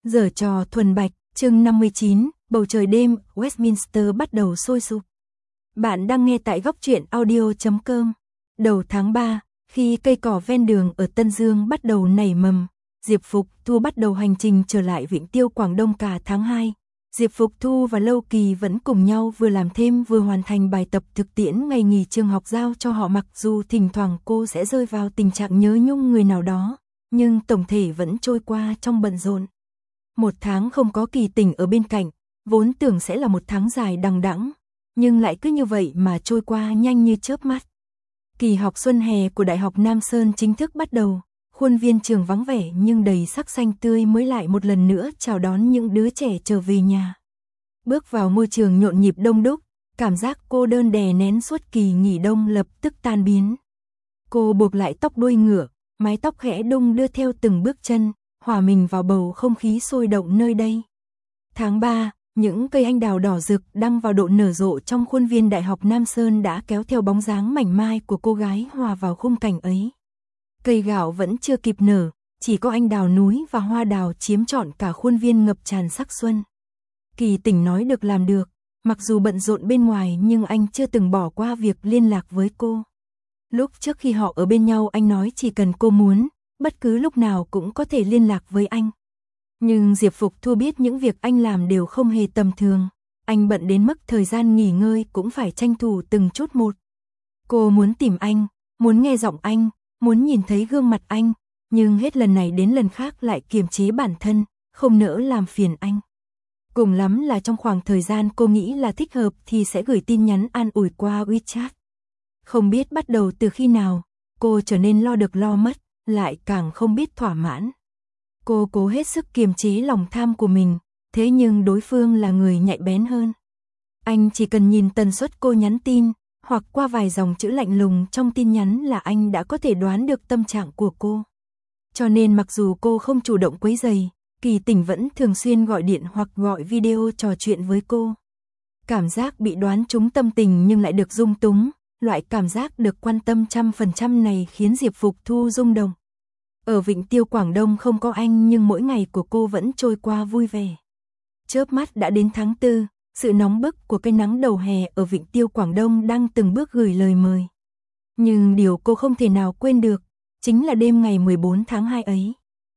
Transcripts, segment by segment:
Giở trò thuần bạch, chương 59, bầu trời đêm, Westminster bắt đầu sôi sục. Bạn đang nghe tại góc truyện audio.com. Đầu tháng 3, khi cây cỏ ven đường ở Tân Dương bắt đầu nảy mầm, Diệp Phục Thu bắt đầu hành trình trở lại Vịnh Tiêu Quảng Đông cả tháng 2. Diệp Phục Thu và Lâu Kỳ vẫn cùng nhau vừa làm thêm vừa hoàn thành bài tập thực tiễn ngày nghỉ trường học giao cho họ, mặc dù thỉnh thoảng cô sẽ rơi vào tình trạng nhớ nhung người nào đó, nhưng tổng thể vẫn trôi qua trong bận rộn. Một tháng không có Kỳ Tỉnh ở bên cạnh, vốn tưởng sẽ là một tháng dài đằng đẵng, nhưng lại cứ như vậy mà trôi qua nhanh như chớp mắt. Kỳ học xuân hè của Đại học Nam Sơn chính thức bắt đầu, khuôn viên trường vắng vẻ nhưng đầy sắc xanh tươi mới lại một lần nữa chào đón những đứa trẻ trở về nhà. Bước vào môi trường nhộn nhịp đông đúc, cảm giác cô đơn đè nén suốt kỳ nghỉ đông lập tức tan biến. Cô buộc lại tóc đuôi ngựa, mái tóc khẽ đung đưa theo từng bước chân, hòa mình vào bầu không khí sôi động nơi đây. Tháng 3, những cây anh đào đỏ rực đang vào độ nở rộ trong khuôn viên Đại học Nam Sơn đã kéo theo bóng dáng mảnh mai của cô gái hòa vào khung cảnh ấy. Cây gạo vẫn chưa kịp nở, chỉ có anh đào núi và hoa đào chiếm trọn cả khuôn viên ngập tràn sắc xuân. Kỳ Tỉnh nói được làm được, mặc dù bận rộn bên ngoài nhưng anh chưa từng bỏ qua việc liên lạc với cô. Lúc trước khi họ ở bên nhau anh nói chỉ cần cô muốn, bất cứ lúc nào cũng có thể liên lạc với anh. Nhưng Diệp Phục Thu biết những việc anh làm đều không hề tầm thường, anh bận đến mức thời gian nghỉ ngơi cũng phải tranh thủ từng chút một. Cô muốn tìm anh, muốn nghe giọng anh, muốn nhìn thấy gương mặt anh, nhưng hết lần này đến lần khác lại kiềm chế bản thân, không nỡ làm phiền anh. Cùng lắm là trong khoảng thời gian cô nghĩ là thích hợp thì sẽ gửi tin nhắn an ủi qua WeChat. Không biết bắt đầu từ khi nào, cô trở nên lo được lo mất, lại càng không biết thỏa mãn. Cô cố hết sức kiềm chế lòng tham của mình, thế nhưng đối phương là người nhạy bén hơn. Anh chỉ cần nhìn tần suất cô nhắn tin, hoặc qua vài dòng chữ lạnh lùng trong tin nhắn là anh đã có thể đoán được tâm trạng của cô. Cho nên mặc dù cô không chủ động quấy rầy, Kỳ Tỉnh vẫn thường xuyên gọi điện hoặc gọi video trò chuyện với cô. Cảm giác bị đoán trúng tâm tình nhưng lại được dung túng, loại cảm giác được quan tâm 100% này khiến Diệp Phục Thu rung động. Ở Vịnh Tiêu Quảng Đông không có anh nhưng mỗi ngày của cô vẫn trôi qua vui vẻ. Chớp mắt đã đến tháng 4, sự nóng bức của cái nắng đầu hè ở Vịnh Tiêu Quảng Đông đang từng bước gửi lời mời. Nhưng điều cô không thể nào quên được, chính là đêm ngày 14 tháng 2 ấy.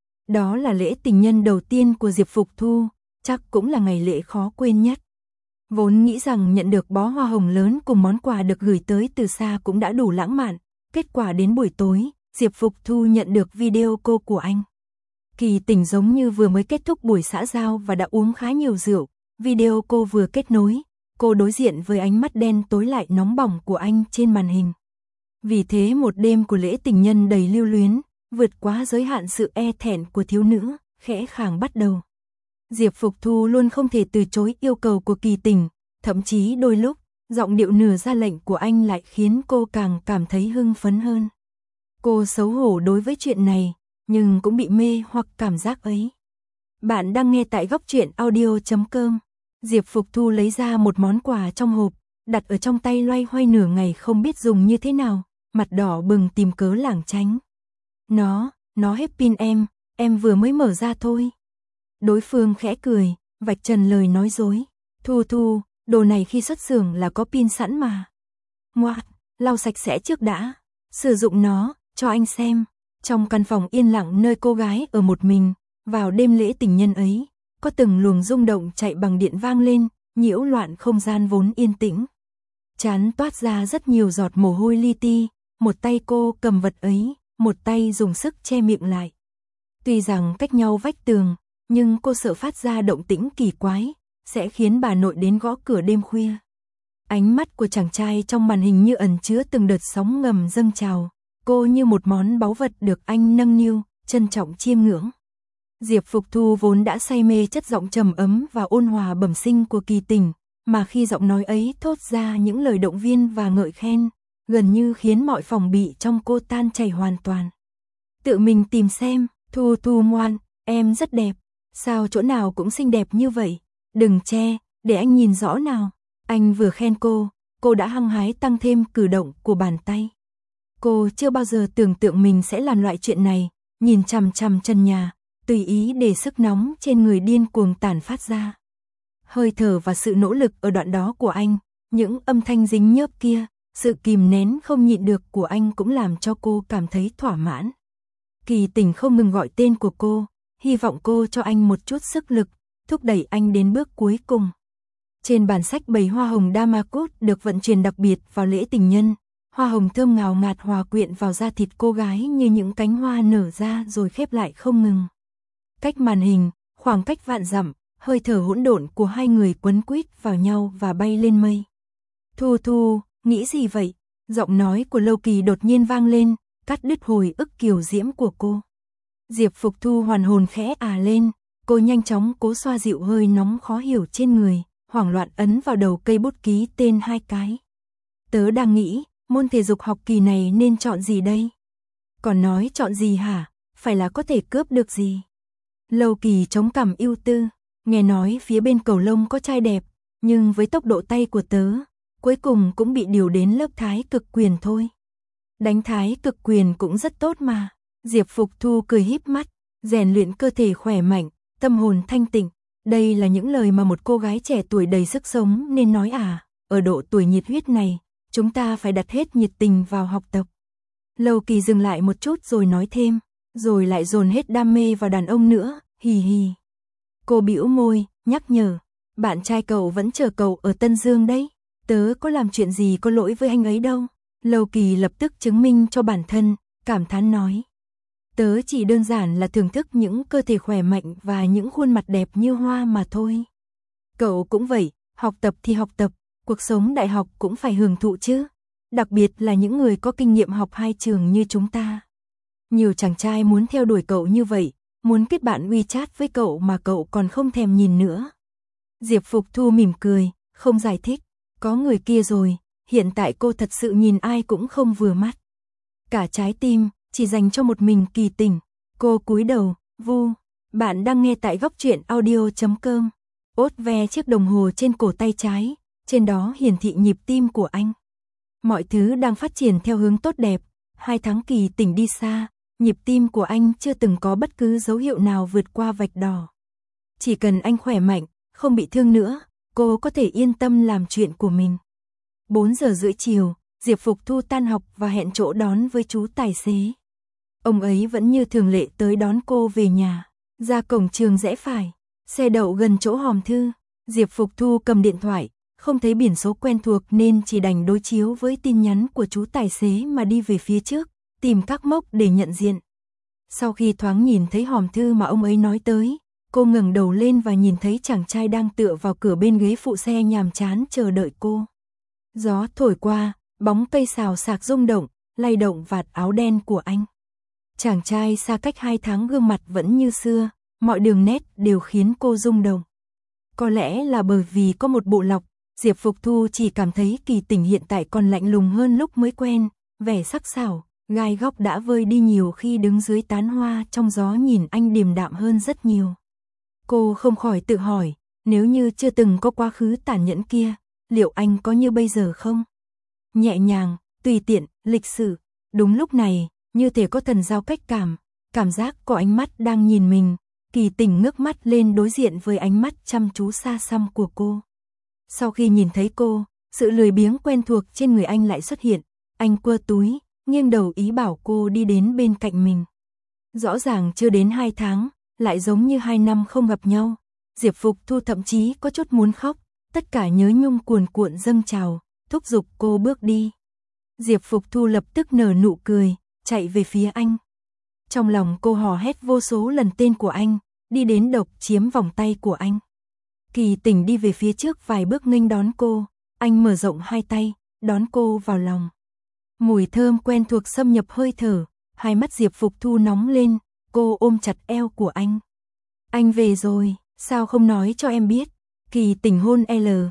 Đó là lễ tình nhân đầu tiên của Diệp Phục Thu, chắc cũng là ngày lễ khó quên nhất. Vốn nghĩ rằng nhận được bó hoa hồng lớn cùng món quà được gửi tới từ xa cũng đã đủ lãng mạn, kết quả đến buổi tối, Diệp Phục Thu nhận được video call của anh. Kỳ Tỉnh giống như vừa mới kết thúc buổi xã giao và đã uống khá nhiều rượu, video call vừa kết nối, cô đối diện với ánh mắt đen tối lại nóng bỏng của anh trên màn hình. Vì thế một đêm của lễ tình nhân đầy lưu luyến, vượt quá giới hạn sự e thẹn của thiếu nữ, khẽ khàng bắt đầu. Diệp Phục Thu luôn không thể từ chối yêu cầu của Kỳ Tỉnh, thậm chí đôi lúc, giọng điệu nửa ra lệnh của anh lại khiến cô càng cảm thấy hưng phấn hơn. Cô xấu hổ đối với chuyện này, nhưng cũng bị mê hoặc cảm giác ấy. Bạn đang nghe tại góc truyện audio.com. Diệp Phục Thu lấy ra một món quà trong hộp, đặt ở trong tay loay hoay nửa ngày không biết dùng như thế nào, mặt đỏ bừng tìm cớ lảng tránh. Nó hết pin em vừa mới mở ra thôi. Đối phương khẽ cười, vạch trần lời nói dối. Thu, đồ này khi xuất xưởng là có pin sẵn mà. Ngoạc, lau sạch sẽ trước đã. Sử dụng nó, cho anh xem. Trong căn phòng yên lặng nơi cô gái ở một mình, vào đêm lễ tình nhân ấy, có từng luồng rung động chạy bằng điện vang lên, nhiễu loạn không gian vốn yên tĩnh. Trán toát ra rất nhiều giọt mồ hôi li ti, một tay cô cầm vật ấy, một tay dùng sức che miệng lại. Tuy rằng cách nhau vách tường, nhưng cô sợ phát ra động tĩnh kỳ quái, sẽ khiến bà nội đến gõ cửa đêm khuya. Ánh mắt của chàng trai trong màn hình như ẩn chứa từng đợt sóng ngầm dâng trào, cô như một món báu vật được anh nâng niu, trân trọng chiêm ngưỡng. Diệp Phục Thu vốn đã say mê chất giọng trầm ấm và ôn hòa bẩm sinh của Kỳ Tỉnh, mà khi giọng nói ấy thốt ra những lời động viên và ngợi khen, gần như khiến mọi phòng bị trong cô tan chảy hoàn toàn. Tự mình tìm xem, Thu ngoan, em rất đẹp, sao chỗ nào cũng xinh đẹp như vậy, đừng che, để anh nhìn rõ nào. Anh vừa khen cô đã hăng hái tăng thêm cử động của bàn tay. Cô chưa bao giờ tưởng tượng mình sẽ làm loại chuyện này, nhìn chằm chằm trần nhà, tùy ý để sức nóng trên người điên cuồng tản phát ra. Hơi thở và sự nỗ lực ở đoạn đó của anh, những âm thanh dính nhớp kia, sự kìm nén không nhịn được của anh cũng làm cho cô cảm thấy thỏa mãn. Kỳ Tình không ngừng gọi tên của cô, hy vọng cô cho anh một chút sức lực, thúc đẩy anh đến bước cuối cùng. Trên bản sách bầy hoa hồng Damascus được vận chuyển đặc biệt vào lễ tình nhân, hoa hồng thơm ngào ngạt hòa quyện vào da thịt cô gái như những cánh hoa nở ra rồi khép lại không ngừng. Cách màn hình, khoảng cách vạn dặm, hơi thở hỗn độn của hai người quấn quýt vào nhau và bay lên mây. Thu Thu, nghĩ gì vậy? Giọng nói của Lâu Kỳ đột nhiên vang lên, cắt đứt hồi ức kiều diễm của cô. Diệp Phục Thu hoàn hồn khẽ lên, cô nhanh chóng cố xoa dịu hơi nóng khó hiểu trên người, hoảng loạn ấn vào đầu cây bút ký tên 2 cái. Tớ đang nghĩ, môn thể dục học kỳ này nên chọn gì đây? Còn nói chọn gì hả? Phải là có thể cướp được gì? Lâu Kỳ chống cằm ưu tư, nghe nói phía bên cầu lông có trai đẹp, nhưng với tốc độ tay của tớ, cuối cùng cũng bị điều đến lớp thái cực quyền thôi. Đánh thái cực quyền cũng rất tốt mà. Diệp Phục Thu cười híp mắt, rèn luyện cơ thể khỏe mạnh, tâm hồn thanh tịnh. Đây là những lời mà một cô gái trẻ tuổi đầy sức sống nên nói à, ở độ tuổi nhiệt huyết này, chúng ta phải đặt hết nhiệt tình vào học tập. Lâu Kỳ dừng lại một chút rồi nói thêm, rồi lại dồn hết đam mê vào đàn ông nữa, hì hì. Cô bĩu môi, nhắc nhở, bạn trai cậu vẫn chờ cậu ở Tân Dương đấy, tớ có làm chuyện gì có lỗi với anh ấy đâu. Lâu Kỳ lập tức chứng minh cho bản thân, cảm thán nói. Tớ chỉ đơn giản là thưởng thức những cơ thể khỏe mạnh và những khuôn mặt đẹp như hoa mà thôi. Cậu cũng vậy, học tập thì học tập, cuộc sống đại học cũng phải hưởng thụ chứ. Đặc biệt là những người có kinh nghiệm học 2 trường như chúng ta. Nhiều chàng trai muốn theo đuổi cậu như vậy, muốn kết bạn WeChat với cậu mà cậu còn không thèm nhìn nữa. Diệp Phục Thu mỉm cười, không giải thích. Có người kia rồi, hiện tại cô thật sự nhìn ai cũng không vừa mắt. Cả trái tim, chỉ dành cho một mình Kỳ Tình. Cô cúi đầu, vu. Bạn đang nghe tại góc truyện audio.com. Ốt ve chiếc đồng hồ trên cổ tay trái, trên đó hiển thị nhịp tim của anh. Mọi thứ đang phát triển theo hướng tốt đẹp. 2 tháng Kỳ Tình đi xa, nhịp tim của anh chưa từng có bất cứ dấu hiệu nào vượt qua vạch đỏ. Chỉ cần anh khỏe mạnh, không bị thương nữa, cô có thể yên tâm làm chuyện của mình. 4 giờ rưỡi chiều, Diệp Phục Thu tan học và hẹn chỗ đón với chú tài xế. Ông ấy vẫn như thường lệ tới đón cô về nhà. Ra cổng trường rẽ phải, xe đậu gần chỗ hòm thư. Diệp Phục Thu cầm điện thoại, không thấy biển số quen thuộc nên chỉ đành đối chiếu với tin nhắn của chú tài xế mà đi về phía trước, tìm các mốc để nhận diện. Sau khi thoáng nhìn thấy hòm thư mà ông ấy nói tới, cô ngẩng đầu lên và nhìn thấy chàng trai đang tựa vào cửa bên ghế phụ xe nhàm chán chờ đợi cô. Gió thổi qua, bóng cây xào xạc rung động, lay động vạt áo đen của anh. Chàng trai xa cách 2 tháng gương mặt vẫn như xưa, mọi đường nét đều khiến cô rung động. Có lẽ là bởi vì có một bộ lọc, Diệp Phục Thu chỉ cảm thấy Kỳ Tình hiện tại còn lạnh lùng hơn lúc mới quen, vẻ sắc sảo, gai góc đã vơi đi nhiều khi đứng dưới tán hoa trong gió nhìn anh điềm đạm hơn rất nhiều. Cô không khỏi tự hỏi, nếu như chưa từng có quá khứ tàn nhẫn kia, liệu anh có như bây giờ không? Nhẹ nhàng, tùy tiện, lịch sự. Đúng lúc này, như thể có thần giao cách cảm giác có ánh mắt đang nhìn mình. Kỳ Tình ngước mắt lên đối diện với ánh mắt chăm chú xa xăm của cô. Sau khi nhìn thấy cô, sự lười biếng quen thuộc trên người anh lại xuất hiện. Anh quơ túi, nghiêng đầu ý bảo cô đi đến bên cạnh mình. Rõ ràng chưa đến 2 tháng, lại giống như 2 năm không gặp nhau. Diệp Phục Thu thậm chí có chút muốn khóc, tất cả nhớ nhung cuồn cuộn dâng trào, thúc giục cô bước đi. Diệp Phục Thu lập tức nở nụ cười, chạy về phía anh. Trong lòng cô hò hét vô số lần tên của anh, đi đến độc chiếm vòng tay của anh. Kỳ Tình đi về phía trước vài bước nghênh đón cô, anh mở rộng 2 tay, đón cô vào lòng. Mùi thơm quen thuộc xâm nhập hơi thở, hai mắt Diệp Phục Thu nóng lên, cô ôm chặt eo của anh. Anh về rồi, sao không nói cho em biết? Kỳ Tình hôn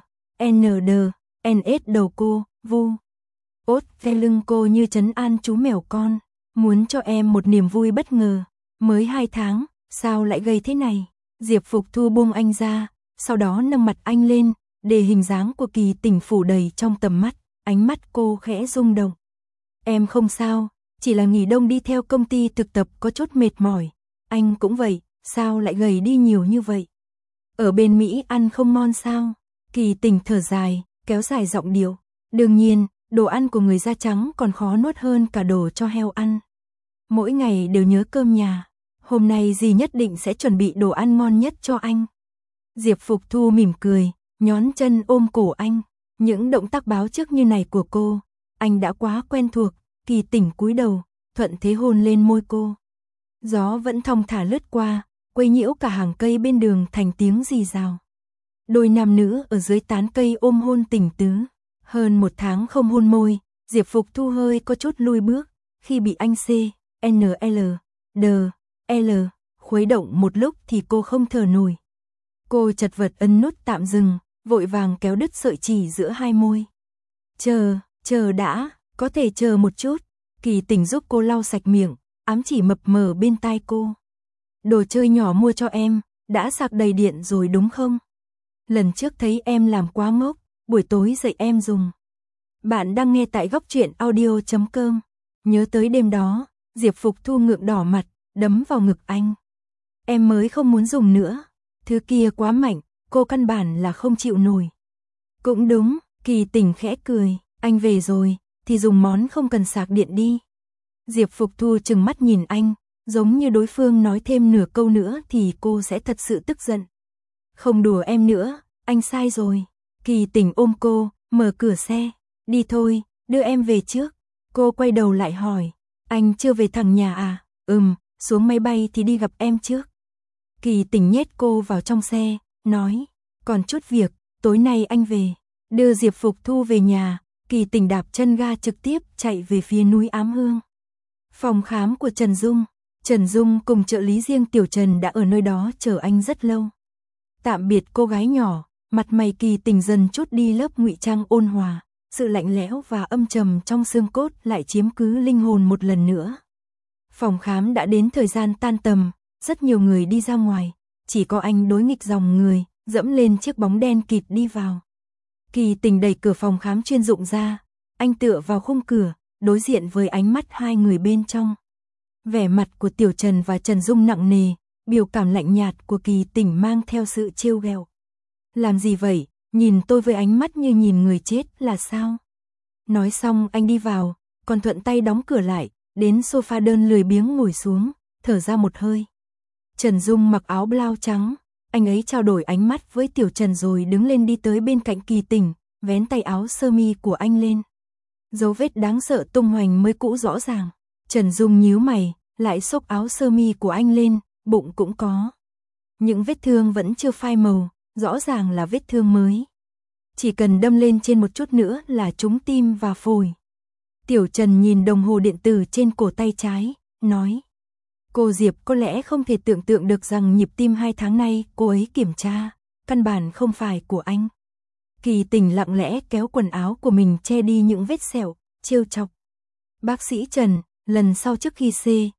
NS đầu cô, vu. Ốt ve lưng cô như trấn an chú mèo con, muốn cho em một niềm vui bất ngờ. Mới 2 tháng, sao lại gây thế này? Diệp Phục Thu buông anh ra, sau đó nâng mặt anh lên, để hình dáng của Kỳ Tình phủ đầy trong tầm mắt, ánh mắt cô khẽ rung động. Em không sao, chỉ là nghỉ đông đi theo công ty thực tập có chút mệt mỏi. Anh cũng vậy, sao lại gầy đi nhiều như vậy? Ở bên Mỹ ăn không ngon sao? Kỳ Tình thở dài, kéo dài giọng điệu. Đương nhiên, đồ ăn của người da trắng còn khó nuốt hơn cả đồ cho heo ăn. Mỗi ngày đều nhớ cơm nhà. Hôm nay dì nhất định sẽ chuẩn bị đồ ăn ngon nhất cho anh. Diệp Phục Thu mỉm cười, nhón chân ôm cổ anh. Những động tác báo trước như này của cô, anh đã quá quen thuộc. Kỳ Tình cúi đầu, thuận thế hôn lên môi cô. Gió vẫn thong thả lướt qua, quấy nhiễu cả hàng cây bên đường thành tiếng rì rào. Đôi nam nữ ở dưới tán cây ôm hôn tình tứ. Hơn 1 tháng không hôn môi, Diệp Phục Thu hơi có chút lùi bước, khi bị anh L khuấy động một lúc thì cô không thở nổi. Cô chật vật ấn nút tạm dừng, vội vàng kéo đứt sợi chỉ giữa hai môi. Chờ đã, có thể chờ một chút. Kỳ Tình giúp cô lau sạch miệng, ám chỉ mập mờ bên tai cô. Đồ chơi nhỏ mua cho em, đã sạc đầy điện rồi đúng không? Lần trước thấy em làm quá ngốc, buổi tối dạy em dùng. Bạn đang nghe tại góc truyện audio.com. Nhớ tới đêm đó, Diệp Phục Thu ngượng đỏ mặt, đấm vào ngực anh. Em mới không muốn dùng nữa. Thứ kia quá mạnh, cô căn bản là không chịu nổi. Cũng đúng, Kỳ Tình khẽ cười. Anh về rồi, thì dùng món không cần sạc điện đi. Diệp Phục Thu trừng mắt nhìn anh, giống như đối phương nói thêm nửa câu nữa thì cô sẽ thật sự tức giận. Không đùa em nữa, anh sai rồi. Kỳ Tình ôm cô, mở cửa xe. Đi thôi, đưa em về trước. Cô quay đầu lại hỏi, anh chưa về thẳng nhà à? Xuống máy bay thì đi gặp em trước. Kỳ Tình nhét cô vào trong xe, nói, còn chút việc, tối nay anh về. Đưa Diệp Phục Thu về nhà, Kỳ Tình đạp chân ga trực tiếp chạy về phía núi Ám Hương. Phòng khám của Trần Dung cùng trợ lý riêng Tiểu Trần đã ở nơi đó chờ anh rất lâu. Tạm biệt cô gái nhỏ, mặt mày Kỳ Tình dần chút đi lớp ngụy trang ôn hòa, sự lạnh lẽo và âm trầm trong xương cốt lại chiếm cứ linh hồn một lần nữa. Phòng khám đã đến thời gian tan tầm, rất nhiều người đi ra ngoài, chỉ có anh đối nghịch dòng người, dẫm lên chiếc bóng đen kịt đi vào. Kỳ Tình đẩy cửa phòng khám chuyên dụng ra, anh tựa vào khung cửa, đối diện với ánh mắt hai người bên trong. Vẻ mặt của Tiểu Trần và Trần Dung nặng nề, biểu cảm lạnh nhạt của Kỳ Tình mang theo sự trêu ghẹo. Làm gì vậy, nhìn tôi với ánh mắt như nhìn người chết là sao? Nói xong anh đi vào, còn thuận tay đóng cửa lại, đến sofa đơn lười biếng ngồi xuống, thở ra một hơi. Trần Dung mặc áo blau trắng, anh ấy trao đổi ánh mắt với Tiểu Trần rồi đứng lên đi tới bên cạnh Kỳ Tình, vén tay áo sơ mi của anh lên. Dấu vết đáng sợ tung hoành mới cũ rõ ràng. Trần Dung nhíu mày, lại xốc áo sơ mi của anh lên, bụng cũng có. Những vết thương vẫn chưa phai màu, rõ ràng là vết thương mới. Chỉ cần đâm lên trên một chút nữa là trúng tim và phổi. Tiểu Trần nhìn đồng hồ điện tử trên cổ tay trái, nói. Cô Diệp có lẽ không thể tưởng tượng được rằng nhịp tim 2 tháng nay cô ấy kiểm tra, căn bản không phải của anh. Kỳ Tình lặng lẽ kéo quần áo của mình che đi những vết sẹo, trêu chọc. Bác sĩ Trần, lần sau trước khi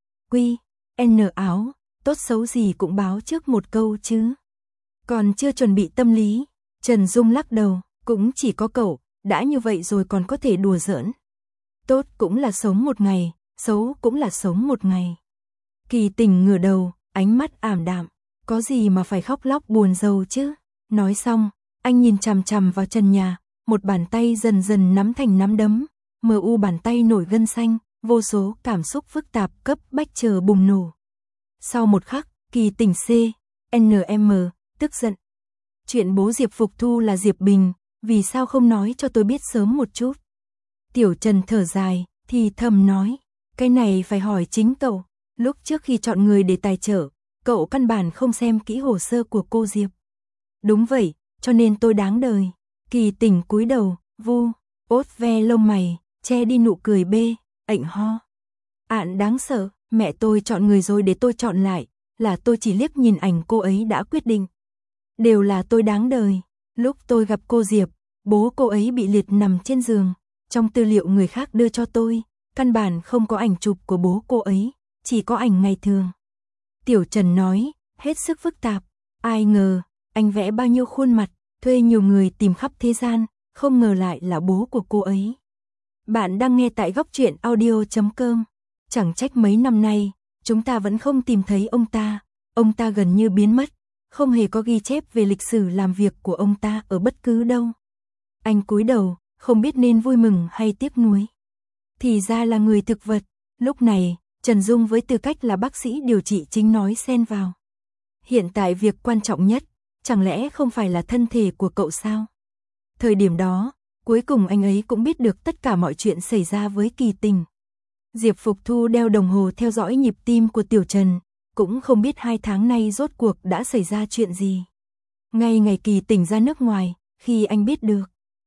N áo, tốt xấu gì cũng báo trước một câu chứ. Còn chưa chuẩn bị tâm lý, Trần Dung lắc đầu, cũng chỉ có cậu, đã như vậy rồi còn có thể đùa giỡn. Tốt cũng là sống một ngày, xấu cũng là sống một ngày. Kỳ Tình ngửa đầu, ánh mắt ảm đạm, có gì mà phải khóc lóc buồn rầu chứ. Nói xong, anh nhìn chằm chằm vào trần nhà, một bàn tay dần dần nắm thành nắm đấm, mờ u bàn tay nổi gân xanh, vô số cảm xúc phức tạp cấp bách chờ bùng nổ. Sau một khắc, Kỳ Tình NM, tức giận. Chuyện bố Diệp Phục Thu là Diệp Bình, vì sao không nói cho tôi biết sớm một chút? Tiểu Trần thở dài, thì thầm nói, cái này phải hỏi chính cậu. Lúc trước khi chọn người để tài trợ, cậu căn bản không xem kỹ hồ sơ của cô Diệp. Đúng vậy, cho nên tôi đáng đời. Kỳ Tình cúi đầu, ốt ve lông mày, che đi nụ cười ạnh ho. Ạn đáng sợ, mẹ tôi chọn người rồi để tôi chọn lại, là tôi chỉ liếc nhìn ảnh cô ấy đã quyết định. Đều là tôi đáng đời. Lúc tôi gặp cô Diệp, bố cô ấy bị liệt nằm trên giường. Trong tư liệu người khác đưa cho tôi, căn bản không có ảnh chụp của bố cô ấy, chỉ có ảnh ngày thường. Tiểu Trần nói, hết sức phức tạp. Ai ngờ, anh vẽ bao nhiêu khuôn mặt, thuê nhiều người tìm khắp thế gian, không ngờ lại là bố của cô ấy. Bạn đang nghe tại góc truyện audio.com. Chẳng trách mấy năm nay, chúng ta vẫn không tìm thấy ông ta, ông ta gần như biến mất, không hề có ghi chép về lịch sử làm việc của ông ta ở bất cứ đâu. Anh cúi đầu, không biết nên vui mừng hay tiếc nuối. Thì ra là người thực vật. Lúc này, Trần Dung với tư cách là bác sĩ điều trị chính nói xen vào. Hiện tại việc quan trọng nhất, chẳng lẽ không phải là thân thể của cậu sao? Thời điểm đó, cuối cùng anh ấy cũng biết được tất cả mọi chuyện xảy ra với Kỳ Tình. Diệp Phục Thu đeo đồng hồ theo dõi nhịp tim của Tiểu Trần, cũng không biết 2 tháng nay rốt cuộc đã xảy ra chuyện gì. Ngay ngày Kỳ Tình ra nước ngoài, khi anh biết được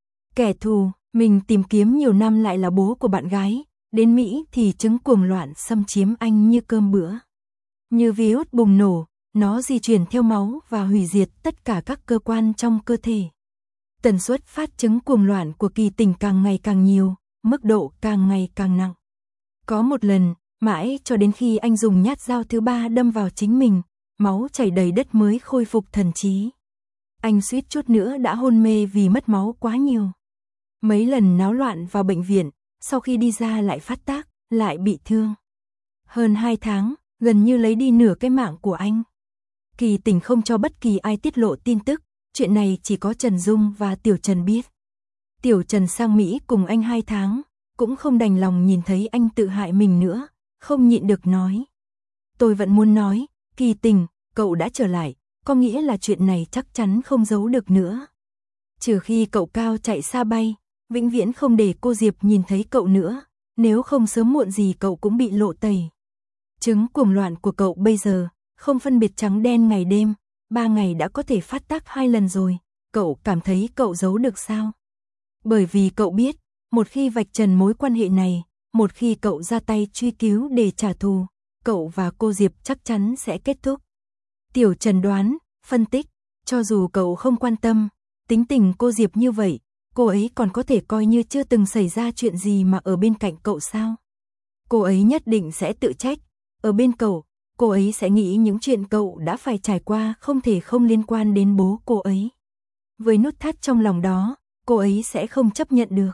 kẻ thù mình tìm kiếm nhiều năm lại là bố của bạn gái, đến Mỹ thì chứng cuồng loạn xâm chiếm anh như cơm bữa. Như virus bùng nổ, nó di chuyển theo máu và hủy diệt tất cả các cơ quan trong cơ thể. Tần suất phát chứng cuồng loạn của Kỳ Tình càng ngày càng nhiều, mức độ càng ngày càng nặng. Có một lần, mãi cho đến khi anh dùng nhát dao thứ 3 đâm vào chính mình, máu chảy đầy đất mới khôi phục thần trí. Anh suýt chút nữa đã hôn mê vì mất máu quá nhiều. Mấy lần náo loạn vào bệnh viện, sau khi đi ra lại phát tác, lại bị thương. Hơn 2 tháng, gần như lấy đi nửa cái mạng của anh. Kỳ Tình không cho bất kỳ ai tiết lộ tin tức, chuyện này chỉ có Trần Dung và Tiểu Trần biết. Tiểu Trần sang Mỹ cùng anh 2 tháng, cũng không đành lòng nhìn thấy anh tự hại mình nữa, không nhịn được nói. Tôi vẫn muốn nói, Kỳ Tình, cậu đã trở lại, có nghĩa là chuyện này chắc chắn không giấu được nữa. Trừ khi cậu cao chạy xa bay, vĩnh viễn không để cô Diệp nhìn thấy cậu nữa, nếu không sớm muộn gì cậu cũng bị lộ tẩy. Chứng cuồng loạn của cậu bây giờ, không phân biệt trắng đen ngày đêm, 3 ngày đã có thể phát tác 2 lần rồi, cậu cảm thấy cậu giấu được sao? Bởi vì cậu biết, một khi vạch trần mối quan hệ này, một khi cậu ra tay truy cứu để trả thù, cậu và cô Diệp chắc chắn sẽ kết thúc. Tiểu Trần đoán, phân tích, cho dù cậu không quan tâm, tính tình cô Diệp như vậy, cô ấy còn có thể coi như chưa từng xảy ra chuyện gì mà ở bên cạnh cậu sao? Cô ấy nhất định sẽ tự trách, ở bên cậu, cô ấy sẽ nghĩ những chuyện cậu đã phải trải qua không thể không liên quan đến bố cô ấy. Với nút thắt trong lòng đó, cô ấy sẽ không chấp nhận được.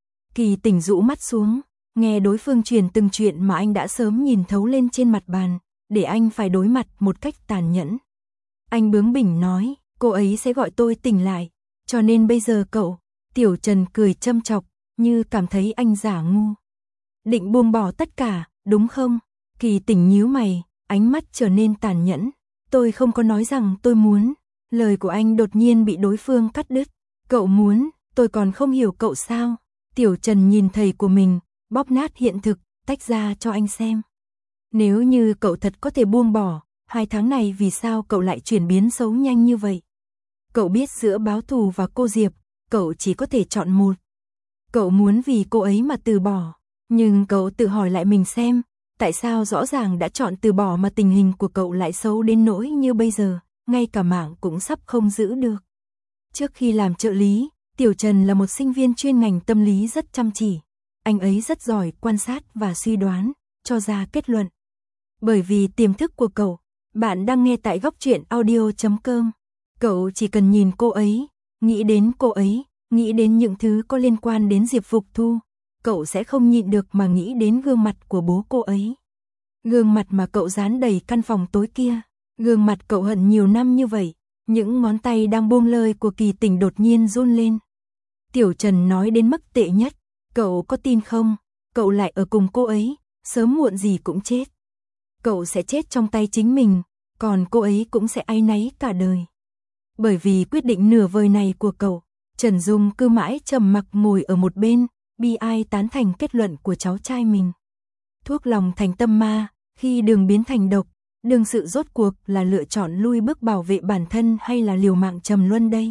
Kỳ Tình rũ mắt xuống, nghe đối phương truyền từng chuyện mà anh đã sớm nhìn thấu lên trên mặt bàn, để anh phải đối mặt một cách tàn nhẫn. Anh bướng bỉnh nói, cô ấy sẽ gọi tôi tỉnh lại, cho nên bây giờ cậu, Tiểu Trần cười châm chọc, như cảm thấy anh giả ngu. Định buông bỏ tất cả, đúng không? Kỳ Tình nhíu mày, ánh mắt trở nên tàn nhẫn. Tôi không có nói rằng tôi muốn. Lời của anh đột nhiên bị đối phương cắt đứt. Cậu muốn, tôi còn không hiểu cậu sao? Tiểu Trần nhìn thầy của mình, bóp nát hiện thực, tách ra cho anh xem. Nếu như cậu thật có thể buông bỏ, 2 tháng này vì sao cậu lại chuyển biến xấu nhanh như vậy? Cậu biết giữa báo thù và cô Diệp, cậu chỉ có thể chọn một. Cậu muốn vì cô ấy mà từ bỏ, nhưng cậu tự hỏi lại mình xem, tại sao rõ ràng đã chọn từ bỏ mà tình hình của cậu lại xấu đến nỗi như bây giờ, ngay cả mạng cũng sắp không giữ được. Trước khi làm trợ lý, Tiểu Trần là một sinh viên chuyên ngành tâm lý rất chăm chỉ. Anh ấy rất giỏi quan sát và suy đoán, cho ra kết luận. Bởi vì tiềm thức của cậu, bạn đang nghe tại góc truyện audio.com. Cậu chỉ cần nhìn cô ấy, nghĩ đến cô ấy, nghĩ đến những thứ có liên quan đến Diệp Phục Thu, cậu sẽ không nhịn được mà nghĩ đến gương mặt của bố cô ấy. Gương mặt mà cậu dán đầy căn phòng tối kia, gương mặt cậu hận nhiều năm như vậy, những ngón tay đang buông lơi của Kỳ Tình đột nhiên run lên. Tiểu Trần nói đến mức tệ nhất, cậu có tin không, cậu lại ở cùng cô ấy, sớm muộn gì cũng chết. Cậu sẽ chết trong tay chính mình, còn cô ấy cũng sẽ áy náy cả đời. Bởi vì quyết định nửa vời này của cậu, Trần Dung cứ mãi trầm mặc ngồi ở một bên, bi ai tán thành kết luận của cháu trai mình. Thuốc lòng thành tâm ma, khi đường biến thành độc, đương sự rốt cuộc là lựa chọn lui bước bảo vệ bản thân hay là liều mạng trầm luân đây?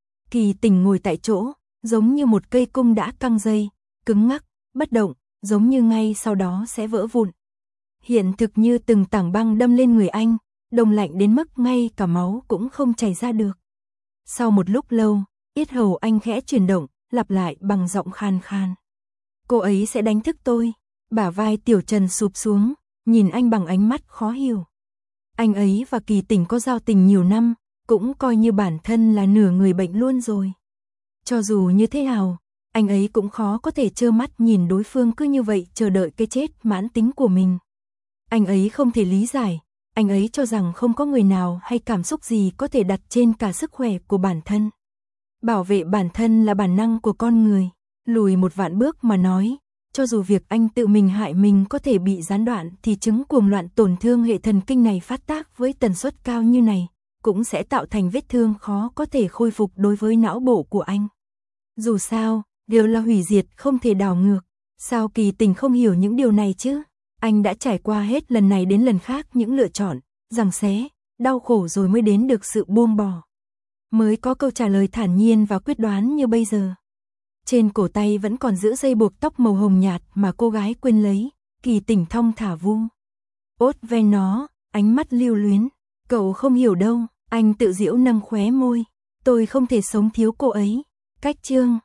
Kỳ Tình ngồi tại chỗ, giống như một cây cung đã căng dây, cứng ngắc, bất động, giống như ngay sau đó sẽ vỡ vụn. Hiện thực như từng tảng băng đâm lên người anh, đông lạnh đến mức ngay cả máu cũng không chảy ra được. Sau một lúc lâu, yết hầu anh khẽ chuyển động, lặp lại bằng giọng khan khan. Cô ấy sẽ đánh thức tôi. Bả vai Tiểu Trần sụp xuống, nhìn anh bằng ánh mắt khó hiểu. Anh ấy và Kỳ Tình có giao tình nhiều năm, cũng coi như bản thân là nửa người bệnh luôn rồi. Cho dù như thế nào, anh ấy cũng khó có thể trơ mắt nhìn đối phương cứ như vậy chờ đợi cái chết mãn tính của mình. Anh ấy không thể lý giải, Anh ấy cho rằng không có người nào hay cảm xúc gì có thể đặt trên cả sức khỏe của bản thân. Bảo vệ bản thân là bản năng của con người. Lùi một vạn bước mà nói, cho dù việc anh tự mình hại mình có thể bị gián đoạn thì chứng cuồng loạn tổn thương hệ thần kinh này phát tác với tần suất cao như này, cũng sẽ tạo thành vết thương khó có thể khôi phục đối với não bộ của anh. Dù sao, đều là hủy diệt không thể đảo ngược. Sao Kỳ Tình không hiểu những điều này chứ? Anh đã trải qua hết lần này đến lần khác những lựa chọn, giằng xé, đau khổ rồi mới đến được sự buông bỏ. Mới có câu trả lời thản nhiên và quyết đoán như bây giờ. Trên cổ tay vẫn còn giữ dây buộc tóc màu hồng nhạt mà cô gái quên lấy, Kỳ Tình thong thả vu. Ốt ve nó, ánh mắt lưu luyến. Cậu không hiểu đâu, anh tự giễu nâng khóe môi. Tôi không thể sống thiếu cô ấy. Cách chương